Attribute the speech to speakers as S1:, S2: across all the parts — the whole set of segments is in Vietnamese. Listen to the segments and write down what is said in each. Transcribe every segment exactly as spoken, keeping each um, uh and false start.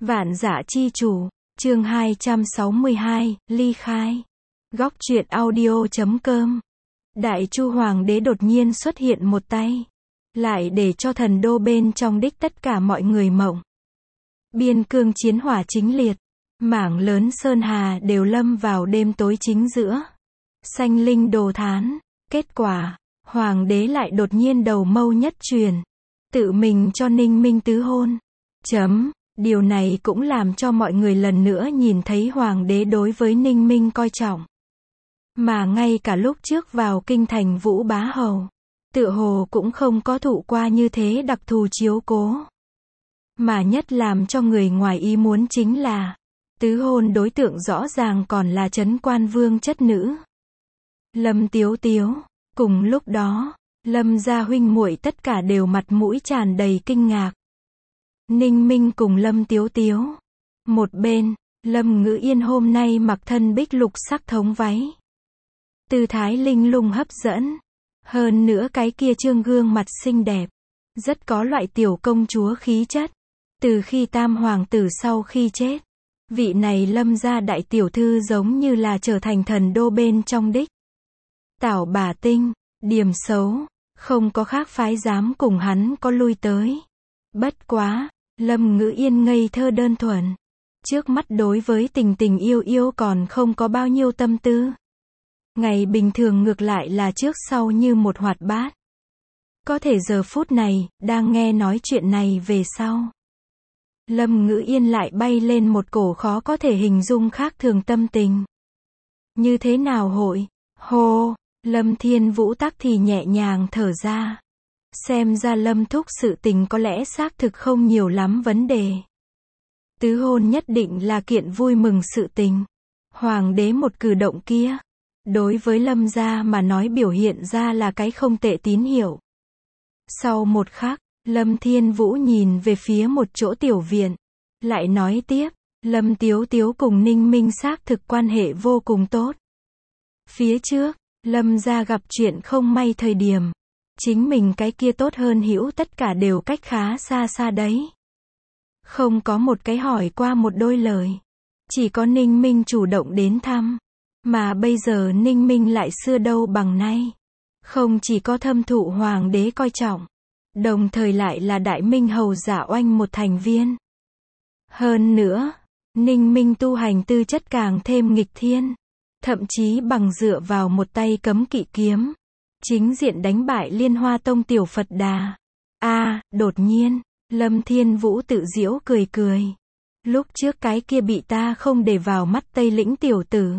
S1: Vạn Dã Chi Chủ, chương hai trăm sáu mươi hai, ly khai. Góc truyện audio chấm com. Đại Chu Hoàng đế đột nhiên xuất hiện một tay, lại để cho thần đô bên trong đích tất cả mọi người mộng. Biên cương chiến hỏa chính liệt, mảng lớn sơn hà đều lâm vào đêm tối chính giữa. Sanh linh đồ thán, kết quả, Hoàng đế lại đột nhiên đầu mâu nhất truyền, tự mình cho Ninh Minh tứ hôn. Chấm. Điều này cũng làm cho mọi người lần nữa nhìn thấy Hoàng đế đối với Ninh Minh coi trọng. Mà ngay cả lúc trước vào kinh thành Vũ Bá Hầu, tựa hồ cũng không có thụ qua như thế đặc thù chiếu cố. Mà nhất làm cho người ngoài ý muốn chính là, tứ hôn đối tượng rõ ràng còn là Trấn Quan Vương chất nữ Lâm Tiếu Tiếu. Cùng lúc đó, Lâm gia huynh muội tất cả đều mặt mũi tràn đầy kinh ngạc. Ninh Minh cùng Lâm Tiếu Tiếu. Một bên, Lâm Ngữ Yên hôm nay mặc thân bích lục sắc thống váy, tư thái linh lung hấp dẫn. Hơn nữa cái kia trương gương mặt xinh đẹp, rất có loại tiểu công chúa khí chất. Từ khi tam hoàng tử sau khi chết, vị này Lâm gia đại tiểu thư giống như là trở thành thần đô bên trong đích tảo bà tinh, điềm xấu, không có khác phái dám cùng hắn có lui tới. Bất quá, Lâm Ngữ Yên ngây thơ đơn thuần, trước mắt đối với tình tình yêu yêu còn không có bao nhiêu tâm tư. Ngày bình thường ngược lại là trước sau như một hoạt bát. Có thể giờ phút này, đang nghe nói chuyện này về sau, Lâm Ngữ Yên lại bay lên một cổ khó có thể hình dung khác thường tâm tình. Như thế nào hội? Hô! Lâm Thiên Vũ tắc thì nhẹ nhàng thở ra. Xem ra Lâm thúc sự tình có lẽ xác thực không nhiều lắm vấn đề. Tứ hôn nhất định là kiện vui mừng sự tình. Hoàng đế một cử động kia, đối với Lâm gia mà nói biểu hiện ra là cái không tệ tín hiệu. Sau một khắc, Lâm Thiên Vũ nhìn về phía một chỗ tiểu viện, lại nói tiếp, Lâm Tiếu Tiếu cùng Ninh Minh xác thực quan hệ vô cùng tốt. Phía trước, Lâm gia gặp chuyện không may thời điểm, chính mình cái kia tốt hơn hữu tất cả đều cách khá xa xa đấy. Không có một cái hỏi qua một đôi lời. Chỉ có Ninh Minh chủ động đến thăm. Mà bây giờ Ninh Minh lại xưa đâu bằng nay. Không chỉ có thâm thụ hoàng đế coi trọng, đồng thời lại là đại minh hầu giả oanh một thành viên. Hơn nữa, Ninh Minh tu hành tư chất càng thêm nghịch thiên. Thậm chí bằng dựa vào một tay cấm kỵ kiếm, chính diện đánh bại Liên Hoa Tông tiểu Phật Đà. A, à, đột nhiên, Lâm Thiên Vũ tự giễu cười cười. Lúc trước cái kia bị ta không để vào mắt Tây Lĩnh tiểu tử,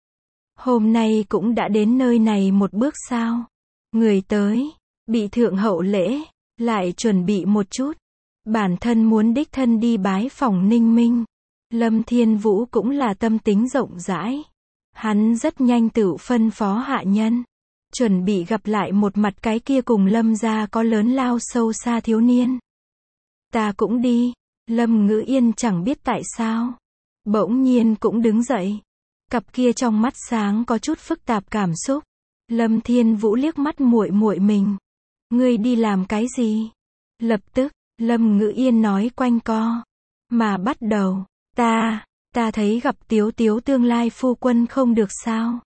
S1: hôm nay cũng đã đến nơi này một bước sao? Người tới, bị thượng hậu lễ, lại chuẩn bị một chút. Bản thân muốn đích thân đi bái phỏng Ninh Minh. Lâm Thiên Vũ cũng là tâm tính rộng rãi. Hắn rất nhanh tự phân phó hạ nhân, chuẩn bị gặp lại một mặt cái kia cùng Lâm gia có lớn lao sâu xa thiếu niên. Ta cũng đi. Lâm Ngữ Yên chẳng biết tại sao, bỗng nhiên cũng đứng dậy. Cặp kia trong mắt sáng có chút phức tạp cảm xúc. Lâm Thiên Vũ liếc mắt muội muội mình. Ngươi đi làm cái gì? Lập tức, Lâm Ngữ Yên nói quanh co. Mà bắt đầu, ta, ta thấy gặp Tiếu Tiếu tương lai phu quân không được sao?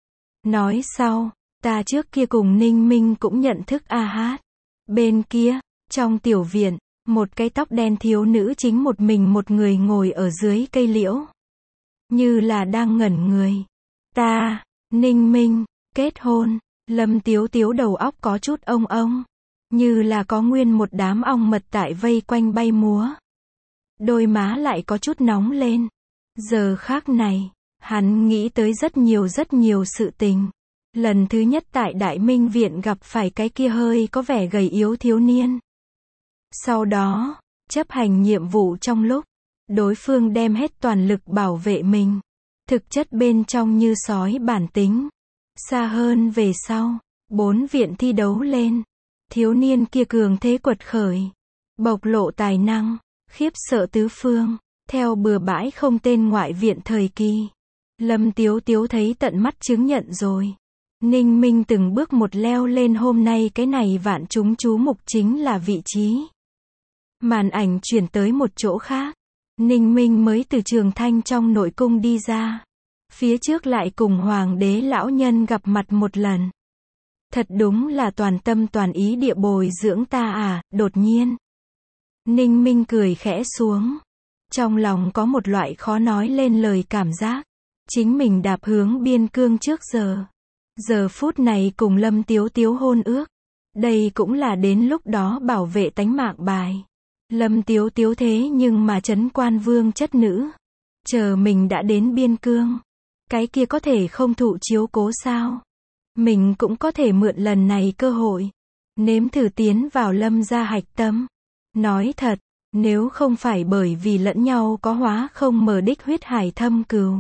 S1: Nói sau, ta trước kia cùng Ninh Minh cũng nhận thức a hát. Bên kia, trong tiểu viện, một cái tóc đen thiếu nữ chính một mình một người ngồi ở dưới cây liễu. Như là đang ngẩn người. Ta, Ninh Minh, kết hôn. Lâm Tiếu Tiếu đầu óc có chút ông ông. Như là có nguyên một đám ong mật tại vây quanh bay múa. Đôi má lại có chút nóng lên. Giờ khác này, hắn nghĩ tới rất nhiều rất nhiều sự tình. Lần thứ nhất tại Đại Minh Viện gặp phải cái kia hơi có vẻ gầy yếu thiếu niên. Sau đó, chấp hành nhiệm vụ trong lúc, đối phương đem hết toàn lực bảo vệ mình. Thực chất bên trong như sói bản tính. Xa hơn về sau, bốn viện thi đấu lên. Thiếu niên kia cường thế quật khởi. Bộc lộ tài năng, khiếp sợ tứ phương. Theo bừa bãi không tên ngoại viện thời kỳ. Lâm Tiếu Tiếu thấy tận mắt chứng nhận rồi. Ninh Minh từng bước một leo lên hôm nay cái này vạn chúng chú mục chính là vị trí. Màn ảnh chuyển tới một chỗ khác. Ninh Minh mới từ Trường Thanh trong nội cung đi ra. Phía trước lại cùng hoàng đế lão nhân gặp mặt một lần. Thật đúng là toàn tâm toàn ý địa bồi dưỡng ta à, đột nhiên. Ninh Minh cười khẽ xuống. Trong lòng có một loại khó nói lên lời cảm giác. Chính mình đạp hướng biên cương trước giờ. Giờ phút này cùng Lâm Tiếu Tiếu hôn ước. Đây cũng là đến lúc đó bảo vệ tánh mạng bài. Lâm Tiếu Tiếu thế nhưng mà trấn quan vương chất nữ. Chờ mình đã đến biên cương. Cái kia có thể không thụ chiếu cố sao? Mình cũng có thể mượn lần này cơ hội. Nếm thử tiến vào Lâm gia hạch tâm. Nói thật, nếu không phải bởi vì lẫn nhau có hóa không mở đích huyết hải thâm cừu.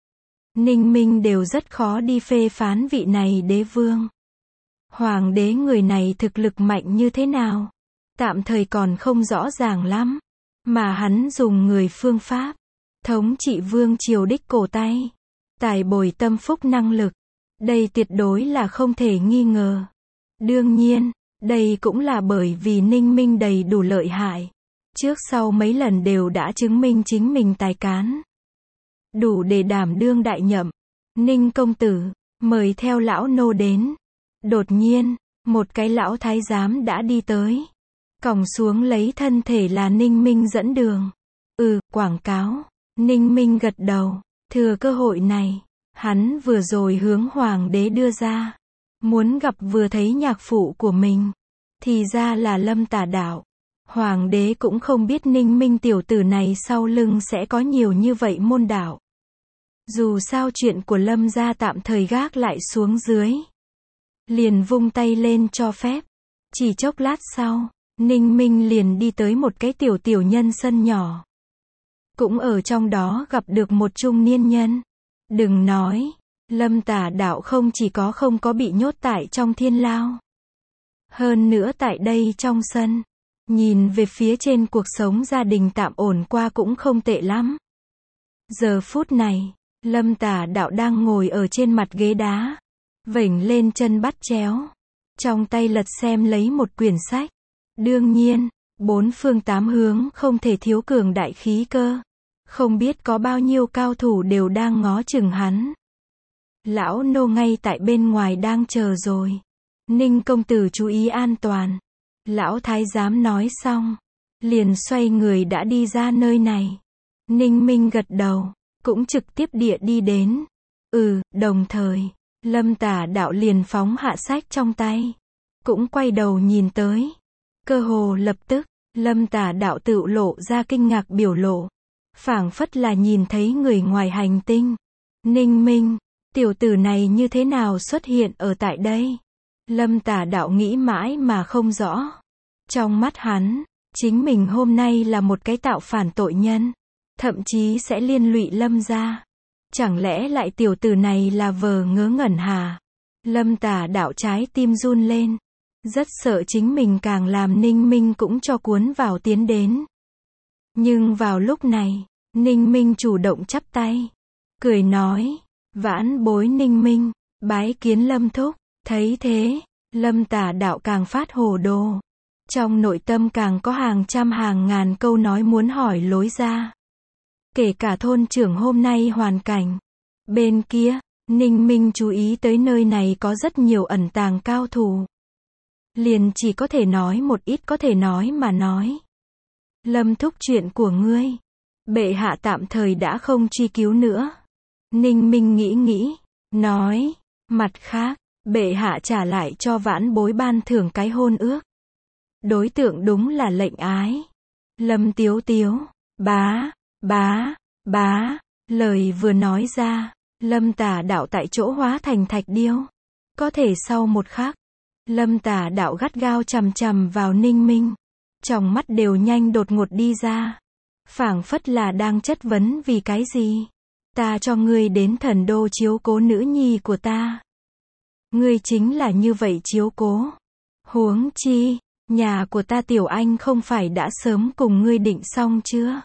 S1: Ninh Minh đều rất khó đi phê phán vị này đế vương. Hoàng đế người này thực lực mạnh như thế nào? Tạm thời còn không rõ ràng lắm. Mà hắn dùng người phương pháp. Thống trị vương triều đích cổ tay. Tài bồi tâm phúc năng lực. Đây tuyệt đối là không thể nghi ngờ. Đương nhiên, đây cũng là bởi vì Ninh Minh đầy đủ lợi hại. Trước sau mấy lần đều đã chứng minh chính mình tài cán. Đủ để đảm đương đại nhậm. Ninh công tử, mời theo lão nô đến. Đột nhiên, một cái lão thái giám đã đi tới. Còng xuống lấy thân thể là Ninh Minh dẫn đường. Ừ, quảng cáo. Ninh Minh gật đầu. Thừa cơ hội này, hắn vừa rồi hướng hoàng đế đưa ra. Muốn gặp vừa thấy nhạc phụ của mình. Thì ra là Lâm Tả Đạo. Hoàng đế cũng không biết Ninh Minh tiểu tử này sau lưng sẽ có nhiều như vậy môn đạo. Dù sao chuyện của Lâm gia tạm thời gác lại xuống dưới. Liền vung tay lên cho phép. Chỉ chốc lát sau, Ninh Minh liền đi tới một cái tiểu tiểu nhân sân nhỏ. Cũng ở trong đó gặp được một trung niên nhân. Đừng nói, Lâm Tả Đạo không chỉ có không có bị nhốt tại trong thiên lao. Hơn nữa tại đây trong sân, nhìn về phía trên cuộc sống gia đình tạm ổn qua cũng không tệ lắm. Giờ phút này, Lâm Tả Đạo đang ngồi ở trên mặt ghế đá, vểnh lên chân bắt chéo, trong tay lật xem lấy một quyển sách. Đương nhiên, bốn phương tám hướng không thể thiếu cường đại khí cơ. Không biết có bao nhiêu cao thủ đều đang ngó chừng hắn. Lão nô ngay tại bên ngoài đang chờ rồi. Ninh công tử chú ý an toàn. Lão thái giám nói xong, liền xoay người đã đi ra nơi này. Ninh Minh gật đầu, cũng trực tiếp địa đi đến. Ừ, đồng thời, Lâm Tả Đạo liền phóng hạ sách trong tay. Cũng quay đầu nhìn tới. Cơ hồ lập tức, Lâm Tả Đạo tự lộ ra kinh ngạc biểu lộ. Phảng phất là nhìn thấy người ngoài hành tinh. Ninh Minh, tiểu tử này như thế nào xuất hiện ở tại đây? Lâm Tả Đạo nghĩ mãi mà không rõ. Trong mắt hắn, chính mình hôm nay là một cái tạo phản tội nhân. Thậm chí sẽ liên lụy Lâm gia. Chẳng lẽ lại tiểu tử này là vờ ngớ ngẩn hà? Lâm Tả Đạo trái tim run lên. Rất sợ chính mình càng làm Ninh Minh cũng cho cuốn vào tiến đến. Nhưng vào lúc này, Ninh Minh chủ động chắp tay. Cười nói, vãn bối Ninh Minh, bái kiến Lâm thúc. Thấy thế, Lâm Tả Đạo càng phát hồ đồ. Trong nội tâm càng có hàng trăm hàng ngàn câu nói muốn hỏi lối ra. Kể cả thôn trưởng hôm nay hoàn cảnh. Bên kia, Ninh Minh chú ý tới nơi này có rất nhiều ẩn tàng cao thủ. Liền chỉ có thể nói một ít có thể nói mà nói. Lâm thúc chuyện của ngươi. Bệ hạ tạm thời đã không truy cứu nữa. Ninh Minh nghĩ nghĩ, nói, mặt khác, bệ hạ trả lại cho vãn bối ban thưởng cái hôn ước. Đối tượng đúng là lệnh ái. Lâm Tiếu Tiếu, bá, bá, bá, lời vừa nói ra, Lâm Tả Đạo tại chỗ hóa thành thạch điêu. Có thể sau một khắc, Lâm Tả Đạo gắt gao chằm chằm vào Ninh Minh. Trong mắt đều nhanh đột ngột đi ra. Phảng phất là đang chất vấn vì cái gì? Ta cho ngươi đến thần đô chiếu cố nữ nhi của ta. Ngươi chính là như vậy chiếu cố. Huống chi, nhà của ta Tiểu Anh không phải đã sớm cùng ngươi định xong chưa?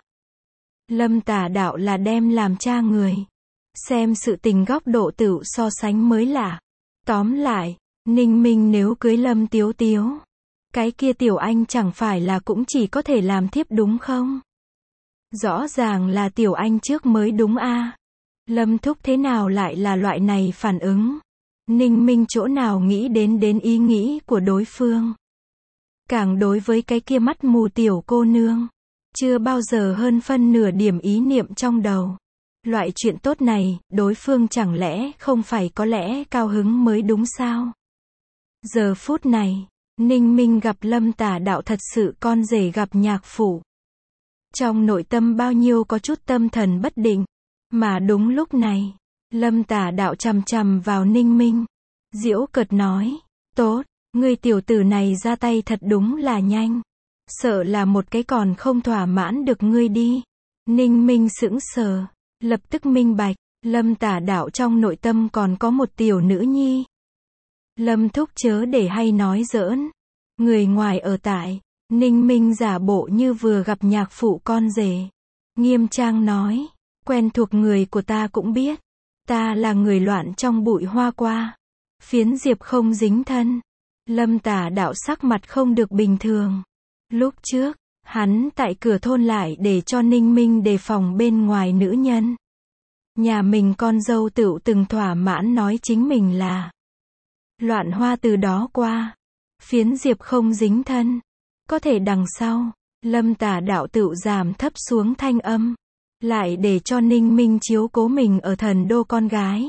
S1: Lâm Tả Đạo là đem làm cha người. Xem sự tình góc độ tựu so sánh mới lạ. Tóm lại, Ninh Minh nếu cưới Lâm Tiếu Tiếu, cái kia Tiểu Anh chẳng phải là cũng chỉ có thể làm thiếp đúng không? Rõ ràng là Tiểu Anh trước mới đúng a. Lâm Thúc thế nào lại là loại này phản ứng? Ninh Minh chỗ nào nghĩ đến đến ý nghĩ của đối phương. Càng đối với cái kia mắt mù tiểu cô nương, chưa bao giờ hơn phân nửa điểm ý niệm trong đầu. Loại chuyện tốt này, đối phương chẳng lẽ không phải có lẽ cao hứng mới đúng sao? Giờ phút này, Ninh Minh gặp Lâm Tả Đạo thật sự con rể gặp nhạc phụ. Trong nội tâm bao nhiêu có chút tâm thần bất định. Mà đúng lúc này, Lâm Tả Đạo chằm chằm vào Ninh Minh. Giễu cợt nói, tốt, ngươi tiểu tử này ra tay thật đúng là nhanh. Sợ là một cái còn không thỏa mãn được ngươi đi. Ninh Minh sững sờ, lập tức minh bạch, Lâm Tả Đạo trong nội tâm còn có một tiểu nữ nhi. Lâm Thúc chớ để hay nói giỡn. Người ngoài ở tại, Ninh Minh giả bộ như vừa gặp nhạc phụ con rể. Nghiêm trang nói, quen thuộc người của ta cũng biết. Ta là người loạn trong bụi hoa qua. Phiến diệp không dính thân. Lâm Tả Đạo sắc mặt không được bình thường. Lúc trước, hắn tại cửa thôn lại để cho Ninh Minh đề phòng bên ngoài nữ nhân. Nhà mình con dâu tựu từng thỏa mãn nói chính mình là loạn hoa từ đó qua. Phiến diệp không dính thân. Có thể đằng sau, Lâm Tả Đạo tựu giảm thấp xuống thanh âm. Lại để cho Ninh Minh chiếu cố mình ở thần đô con gái.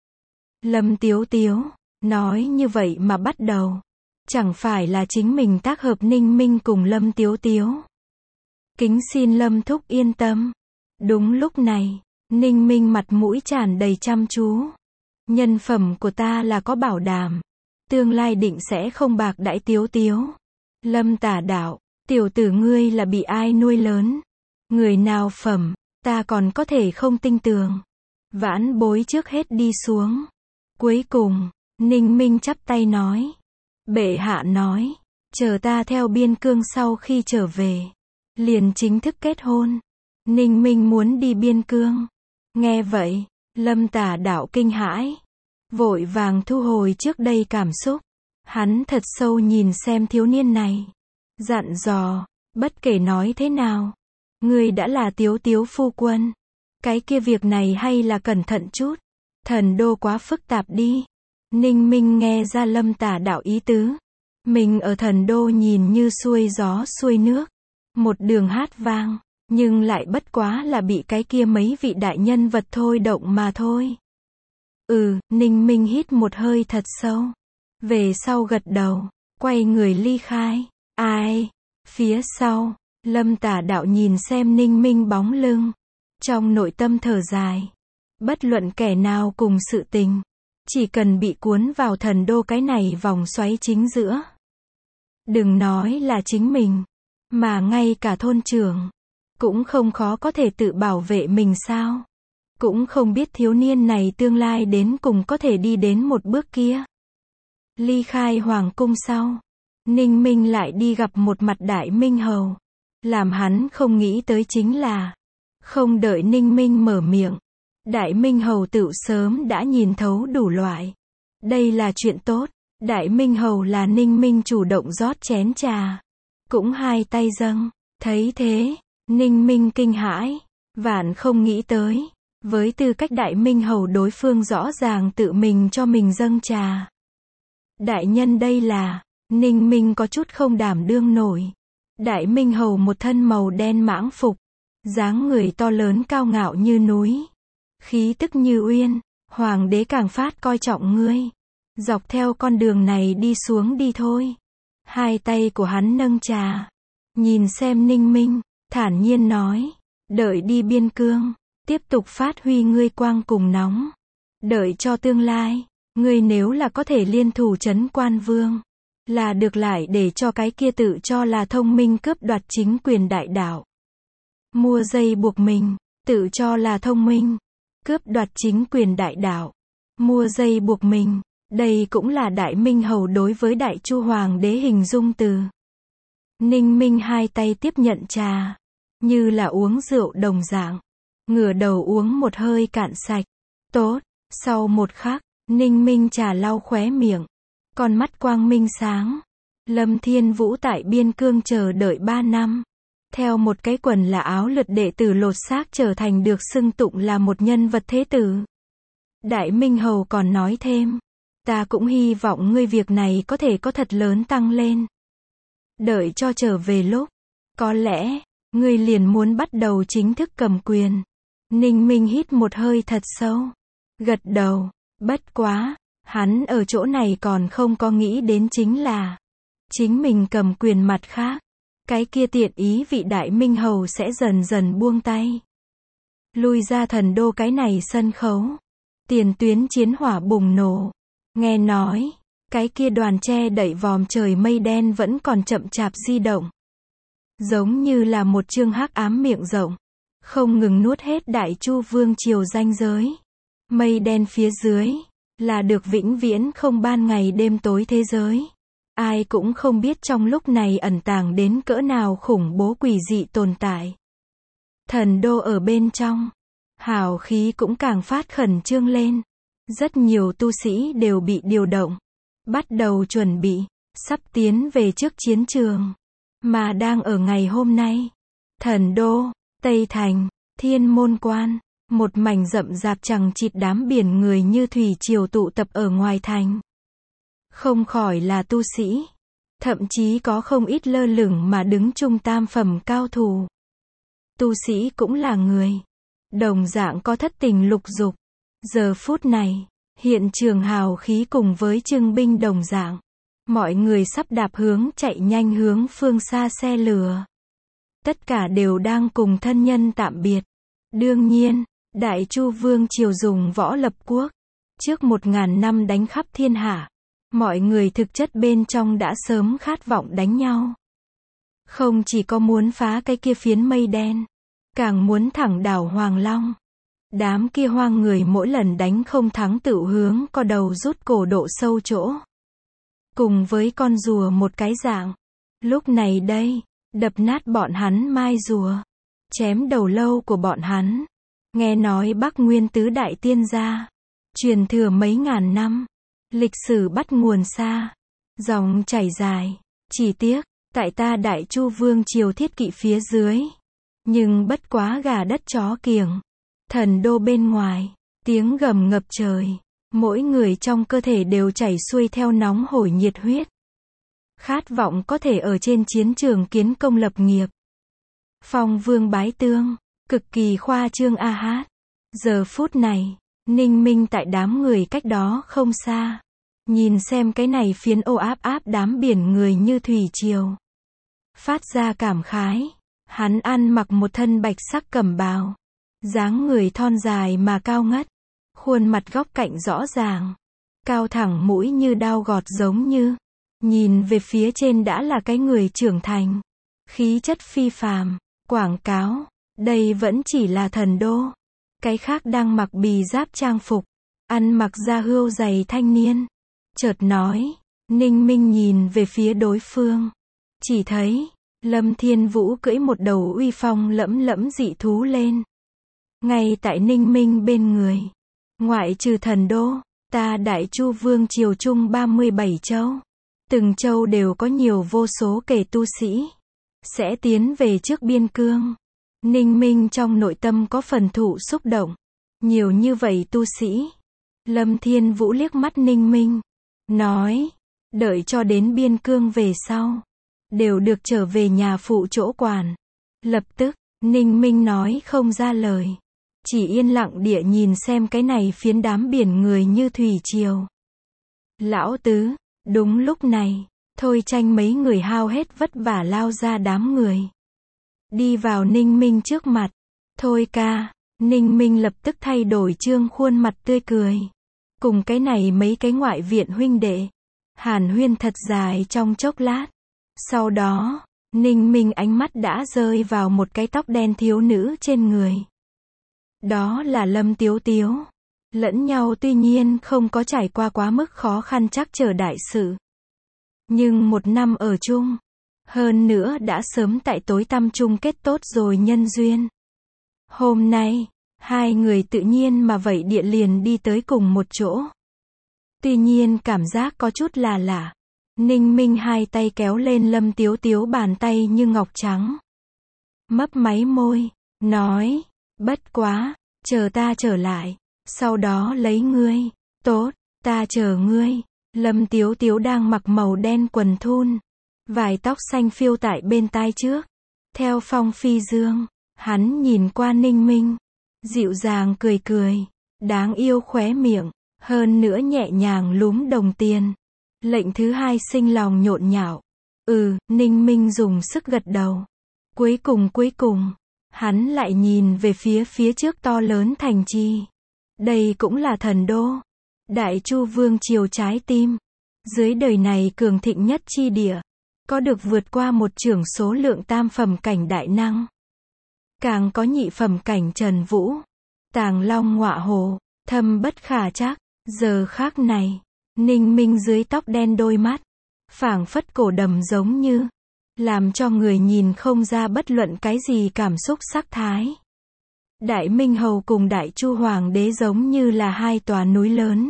S1: Lâm Tiếu Tiếu, nói như vậy mà bắt đầu. Chẳng phải là chính mình tác hợp Ninh Minh cùng Lâm Tiếu Tiếu. Kính xin Lâm Thúc yên tâm. Đúng lúc này, Ninh Minh mặt mũi tràn đầy chăm chú. Nhân phẩm của ta là có bảo đảm. Tương lai định sẽ không bạc đãi Tiếu Tiếu. Lâm Tả Đạo, tiểu tử ngươi là bị ai nuôi lớn? Người nào phẩm, ta còn có thể không tin tưởng. Vãn bối trước hết đi xuống. Cuối cùng, Ninh Minh chắp tay nói. Bệ hạ nói, chờ ta theo biên cương sau khi trở về. Liền chính thức kết hôn. Ninh Minh muốn đi biên cương. Nghe vậy, Lâm Tả Đạo kinh hãi. Vội vàng thu hồi trước đây cảm xúc. Hắn thật sâu nhìn xem thiếu niên này. Dặn dò, bất kể nói thế nào. Ngươi đã là Tiếu Tiếu phu quân. Cái kia việc này hay là cẩn thận chút. Thần đô quá phức tạp đi. Ninh Minh nghe ra Lâm Tả Đạo ý tứ. Mình ở thần đô nhìn như xuôi gió xuôi nước. Một đường hát vang. Nhưng lại bất quá là bị cái kia mấy vị đại nhân vật thôi động mà thôi. Ừ, Ninh Minh hít một hơi thật sâu. Về sau gật đầu. Quay người ly khai. Ai? Phía sau, Lâm Tả Đạo nhìn xem Ninh Minh bóng lưng. Trong nội tâm thở dài. Bất luận kẻ nào cùng sự tình. Chỉ cần bị cuốn vào thần đô cái này vòng xoáy chính giữa. Đừng nói là chính mình. Mà ngay cả thôn trưởng. Cũng không khó có thể tự bảo vệ mình sao. Cũng không biết thiếu niên này tương lai đến cùng có thể đi đến một bước kia. Ly khai hoàng cung sau. Ninh Minh lại đi gặp một mặt Đại Minh Hầu. Làm hắn không nghĩ tới chính là. Không đợi Ninh Minh mở miệng. Đại Minh Hầu tự sớm đã nhìn thấu đủ loại. Đây là chuyện tốt. Đại Minh Hầu là Ninh Minh chủ động rót chén trà. Cũng hai tay dâng. Thấy thế, Ninh Minh kinh hãi. Vạn không nghĩ tới. Với tư cách Đại Minh Hầu đối phương rõ ràng tự mình cho mình dâng trà. Đại nhân đây là. Ninh Minh có chút không đảm đương nổi. Đại Minh Hầu một thân màu đen mãng phục. Dáng người to lớn cao ngạo như núi. Khí tức như uyên. Hoàng đế càng phát coi trọng ngươi. Dọc theo con đường này đi xuống đi thôi. Hai tay của hắn nâng trà. Nhìn xem Ninh Minh. Thản nhiên nói. Đợi đi biên cương. Tiếp tục phát huy ngươi quang cùng nóng. Đợi cho tương lai. Ngươi nếu là có thể liên thủ trấn Quan Vương. Là được lại để cho cái kia tự cho là thông minh cướp đoạt chính quyền đại đạo. Mua dây buộc mình. Tự cho là thông minh. Cướp đoạt chính quyền đại đạo. Mua dây buộc mình. Đây cũng là Đại Minh Hầu đối với Đại Chu Hoàng đế hình dung từ. Ninh Minh hai tay tiếp nhận trà. Như là uống rượu đồng dạng. Ngửa đầu uống một hơi cạn sạch. Tốt. Sau một khắc, Ninh Minh trà lau khóe miệng. Con mắt quang minh sáng. Lâm Thiên Vũ tại biên cương chờ đợi ba năm. Theo một cái quần là áo lượt đệ tử lột xác trở thành được xưng tụng là một nhân vật thế tử. Đại Minh Hầu còn nói thêm, ta cũng hy vọng ngươi việc này có thể có thật lớn tăng lên. Đợi cho trở về lúc, có lẽ, ngươi liền muốn bắt đầu chính thức cầm quyền. Ninh Minh hít một hơi thật sâu, gật đầu, bất quá, hắn ở chỗ này còn không có nghĩ đến chính là, chính mình cầm quyền mặt khác, cái kia tiện ý vị Đại Minh Hầu sẽ dần dần buông tay. Lui ra Thần Đô cái này sân khấu, tiền tuyến chiến hỏa bùng nổ. Nghe nói, cái kia đoàn che đậy vòm trời mây đen vẫn còn chậm chạp di động. Giống như là một chương hắc ám miệng rộng, không ngừng nuốt hết Đại Chu vương triều ranh giới. Mây đen phía dưới, là được vĩnh viễn không ban ngày đêm tối thế giới. Ai cũng không biết trong lúc này ẩn tàng đến cỡ nào khủng bố quỷ dị tồn tại. Thần đô ở bên trong, hào khí cũng càng phát khẩn trương lên. Rất nhiều tu sĩ đều bị điều động, bắt đầu chuẩn bị, sắp tiến về trước chiến trường. Mà đang ở ngày hôm nay, Thần đô, Tây Thành, Thiên Môn Quan, một mảnh rậm rạp chằng chịt đám biển người như thủy triều tụ tập ở ngoài thành. Không khỏi là tu sĩ, thậm chí có không ít lơ lửng mà đứng chung tam phẩm cao thủ. Tu sĩ cũng là người, đồng dạng có thất tình lục dục. Giờ phút này, hiện trường hào khí cùng với trưng binh đồng dạng. Mọi người sắp đạp hướng chạy nhanh hướng phương xa xe lửa. Tất cả đều đang cùng thân nhân tạm biệt. Đương nhiên, Đại Chu vương triều dùng võ lập quốc, trước một ngàn năm đánh khắp thiên hạ. Mọi người thực chất bên trong đã sớm khát vọng đánh nhau. Không chỉ có muốn phá cái kia phiến mây đen, càng muốn thẳng đảo Hoàng Long. Đám kia hoang người mỗi lần đánh không thắng tự hướng co đầu rút cổ độ sâu chỗ. Cùng với con rùa một cái dạng. Lúc này đây, đập nát bọn hắn mai rùa. Chém đầu lâu của bọn hắn. Nghe nói Bắc Nguyên tứ đại tiên gia. Truyền thừa mấy ngàn năm. Lịch sử bắt nguồn xa. Dòng chảy dài. Chỉ tiếc, tại ta Đại Chu vương triều thiết kỵ phía dưới. Nhưng bất quá gà đất chó kiểng. Thần đô bên ngoài, tiếng gầm ngập trời, mỗi người trong cơ thể đều chảy xuôi theo nóng hổi nhiệt huyết. Khát vọng có thể ở trên chiến trường kiến công lập nghiệp. Phong Vương bái tương, cực kỳ khoa trương a hát. Giờ phút này, Ninh Minh tại đám người cách đó không xa. Nhìn xem cái này phiến ô áp áp đám biển người như thủy triều. Phát ra cảm khái, hắn ăn mặc một thân bạch sắc cẩm bào. Dáng người thon dài mà cao ngất, khuôn mặt góc cạnh rõ ràng, cao thẳng mũi như đao gọt giống như, nhìn về phía trên đã là cái người trưởng thành, khí chất phi phàm, quảng cáo, đây vẫn chỉ là thần đô, cái khác đang mặc bì giáp trang phục, ăn mặc da hươu dày thanh niên, chợt nói, Ninh Minh nhìn về phía đối phương, chỉ thấy, Lâm Thiên Vũ cưỡi một đầu uy phong lẫm lẫm dị thú lên. Ngay tại Ninh Minh bên người, ngoại trừ thần đô, ta Đại Chu vương triều chung ba mươi bảy châu. Từng châu đều có nhiều vô số kẻ tu sĩ, sẽ tiến về trước biên cương. Ninh Minh trong nội tâm có phần thụ xúc động. Nhiều như vậy tu sĩ. Lâm Thiên Vũ liếc mắt Ninh Minh, nói, đợi cho đến biên cương về sau, đều được trở về nhà phụ chỗ quản. Lập tức, Ninh Minh nói không ra lời. Chỉ yên lặng địa nhìn xem cái này phiến đám biển người như thủy triều. Lão tứ, đúng lúc này, Thôi Tranh mấy người hao hết vất vả lao ra đám người. Đi vào Ninh Minh trước mặt. Thôi ca, Ninh Minh lập tức thay đổi trương khuôn mặt tươi cười. Cùng cái này mấy cái ngoại viện huynh đệ. Hàn huyên thật dài trong chốc lát. Sau đó, Ninh Minh ánh mắt đã rơi vào một cái tóc đen thiếu nữ trên người. Đó là Lâm Tiếu Tiếu. Lẫn nhau tuy nhiên không có trải qua quá mức khó khăn trắc trở đại sự. Nhưng một năm ở chung. Hơn nữa đã sớm tại tối tăm chung kết tốt rồi nhân duyên. Hôm nay, hai người tự nhiên mà vậy địa liền đi tới cùng một chỗ. Tuy nhiên cảm giác có chút là lạ. Ninh Minh hai tay kéo lên Lâm Tiếu Tiếu bàn tay như ngọc trắng. mấp máy môi, nói, bất quá, chờ ta trở lại, sau đó lấy ngươi, tốt, ta chờ ngươi. Lâm Tiếu Tiếu đang mặc màu đen quần thun, vải tóc xanh phiêu tại bên tai trước, theo phong phi dương, hắn nhìn qua Ninh Minh, dịu dàng cười cười, đáng yêu khóe miệng, hơn nữa nhẹ nhàng lúm đồng tiền. Lệnh thứ hai sinh lòng nhộn nhạo. Ừ, Ninh Minh dùng sức gật đầu. Cuối cùng cuối cùng, hắn lại nhìn về phía phía trước to lớn thành trì. Đây cũng là thần đô. Đại Chu vương triều trái tim. Dưới đời này cường thịnh nhất chi địa. Có được vượt qua một chưởng số lượng tam phẩm cảnh đại năng. Càng có nhị phẩm cảnh Trần Vũ. Tàng long ngọa hổ, thâm bất khả trắc. Giờ khác này, Ninh Minh dưới tóc đen đôi mắt, phảng phất cổ đầm giống như, làm cho người nhìn không ra bất luận cái gì cảm xúc sắc thái. Đại Minh Hầu cùng Đại Chu Hoàng đế giống như là hai tòa núi lớn.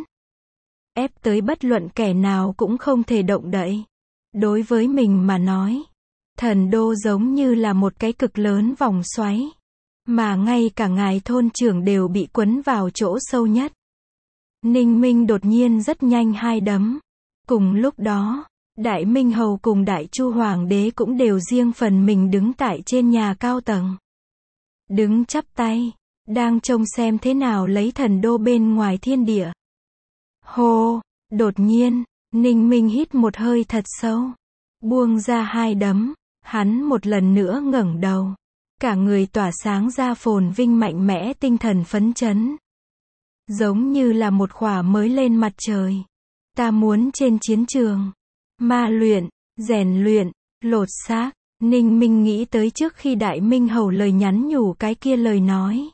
S1: Ép tới bất luận kẻ nào cũng không thể động đậy. Đối với mình mà nói, thần đô giống như là một cái cực lớn vòng xoáy. Mà ngay cả ngài thôn trưởng đều bị quấn vào chỗ sâu nhất. Ninh Minh đột nhiên rất nhanh hai đấm. Cùng lúc đó, Đại Minh Hầu cùng Đại Chu Hoàng đế cũng đều riêng phần mình đứng tại trên nhà cao tầng. Đứng chắp tay, đang trông xem thế nào lấy thần đô bên ngoài thiên địa. Hô, đột nhiên, Ninh Minh hít một hơi thật sâu. Buông ra hai đấm, hắn một lần nữa ngẩng đầu. Cả người tỏa sáng ra phồn vinh mạnh mẽ tinh thần phấn chấn. Giống như là một khỏa mới lên mặt trời. Ta muốn trên chiến trường, ma luyện, rèn luyện, lột xác. Ninh Minh nghĩ tới trước khi Đại Minh Hầu lời nhắn nhủ cái kia lời nói.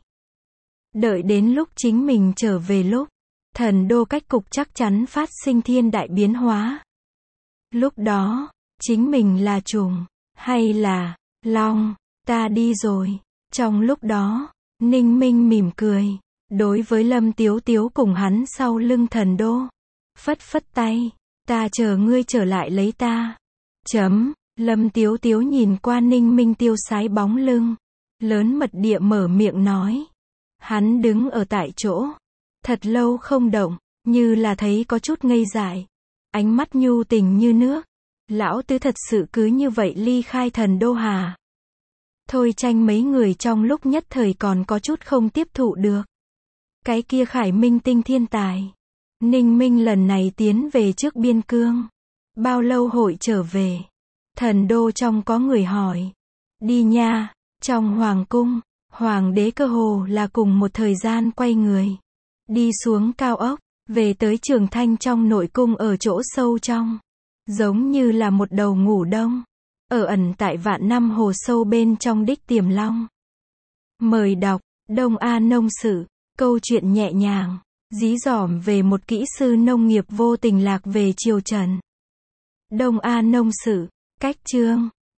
S1: Đợi đến lúc chính mình trở về lúc, thần đô cách cục chắc chắn phát sinh thiên đại biến hóa. Lúc đó, chính mình là trùng, hay là long, ta đi rồi. Trong lúc đó, Ninh Minh mỉm cười, đối với Lâm Tiếu Tiếu cùng hắn sau lưng thần đô. Phất phất tay, ta chờ ngươi trở lại lấy ta. Chấm, Lâm Tiếu Tiếu nhìn qua Ninh Minh tiêu sái bóng lưng. Lớn mật địa mở miệng nói. Hắn đứng ở tại chỗ. Thật lâu không động, như là thấy có chút ngây dại. Ánh mắt nhu tình như nước. Lão tứ thật sự cứ như vậy ly khai thần đô hà. Thôi Tranh mấy người trong lúc nhất thời còn có chút không tiếp thụ được. Cái kia Khải Minh tinh thiên tài. Ninh Minh lần này tiến về trước biên cương. Bao lâu hội trở về? Thần đô trong có người hỏi. Đi nha, trong hoàng cung, hoàng đế cơ hồ là cùng một thời gian quay người. Đi xuống cao ốc, về tới Trường Thanh trong nội cung ở chỗ sâu trong. Giống như là một đầu ngủ đông. Ở ẩn tại vạn năm hồ sâu bên trong đích Tiềm Long. Mời đọc, Đông A Nông Sử, câu chuyện nhẹ nhàng, dí dỏm về một kỹ sư nông nghiệp vô tình lạc về triều Trần. Đông A Nông Sử, cách chương.